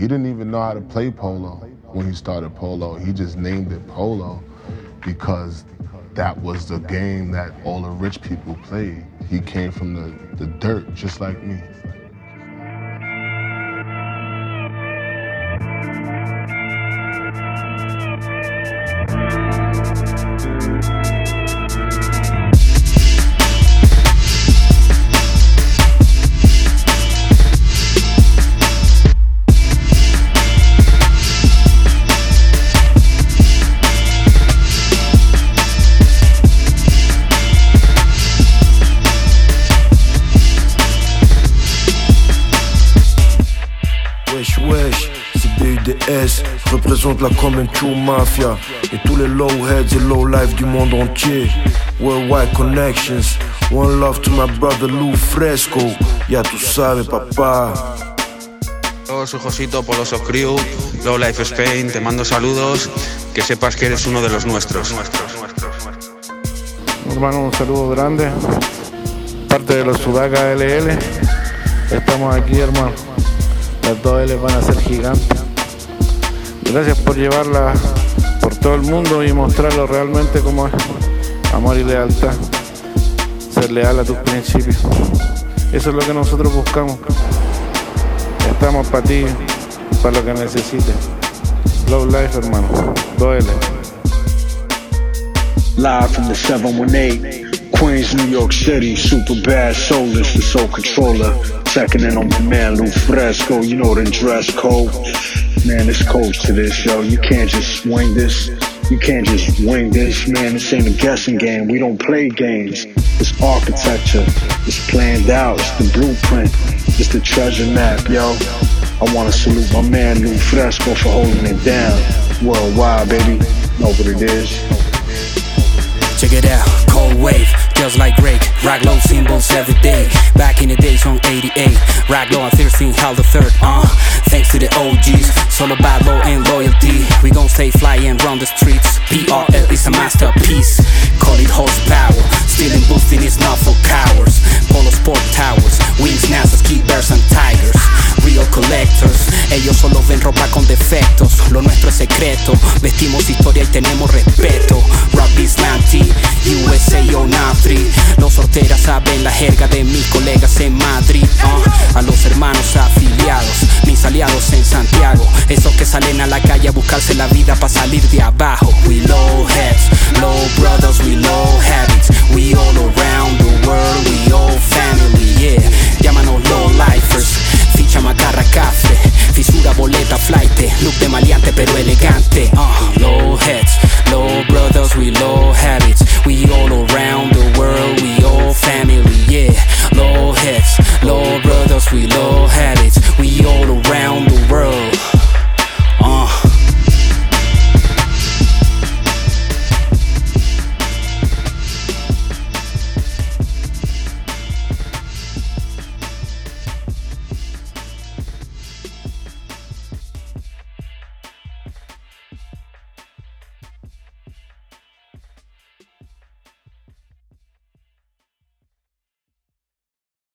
He didn't even know how to play polo when he started polo. He just named it polo because that was the game that all the rich people played. He came from the dirt, just like me. CBUDS représente la Common True Mafia et tous les low heads et low life du monde entier. Worldwide connections, one love to my brother Lou Fresco. Ya tú sabes, papá. Yo soy Josito, Poloso Crew, Low Life Spain, te mando saludos, que sepas que eres uno de los nuestros. Hermano, un saludo grande, parte de los Sudaca LL. Estamos aquí, hermano. Las dos L van a ser gigantes. Gracias por llevarla por todo el mundo y mostrarlo realmente como es. Amor y lealtad. Ser leal a tus principios. Eso es lo que nosotros buscamos. Estamos para ti, para lo que necesites. Love Life, hermano. 2L. Live from the 718, Queens, New York City. Super bad soulless, the soul controller. Checking in on my man Lou Fresco. You know the dress code. Man, there's codes to this, yo. You can't just swing this. You can't just wing this. Man, this ain't a guessing game. We don't play games. It's architecture. It's planned out. It's the blueprint. It's the treasure map, yo. I wanna salute my man Lou Fresco for holding it down. Worldwide, baby. Know what it is. Check it out, cold wave, just like Drake. Rock low symbols every day. Back in the days on 88. Rock low and 13, held the third. Thanks to the OGs, solo bad low and loyalty. We gon' stay fly and run the streets. PRL is a masterpiece. Call it horsepower. Stealing, boosting is not for cowards. Polo Sport Towers, Wings, NASA's, Key Bears and Tigers. Real collectors, ellos solo ven ropa con defectos. Lo nuestro es secreto, vestimos historia y tenemos respeto. Rock Bislanti, USA o Nafri. Los sorteras saben la jerga de mis colegas en Madrid. A los hermanos afiliados, mis aliados en Santiago. Esos que salen a la calle a buscarse la vida para salir de abajo. We low heads, low brothers, we low habits. We all around the world, we all family, yeah. Llámanos low lifers. Ficha macarra café, fisura boleta flight. Look de maleante pero elegante.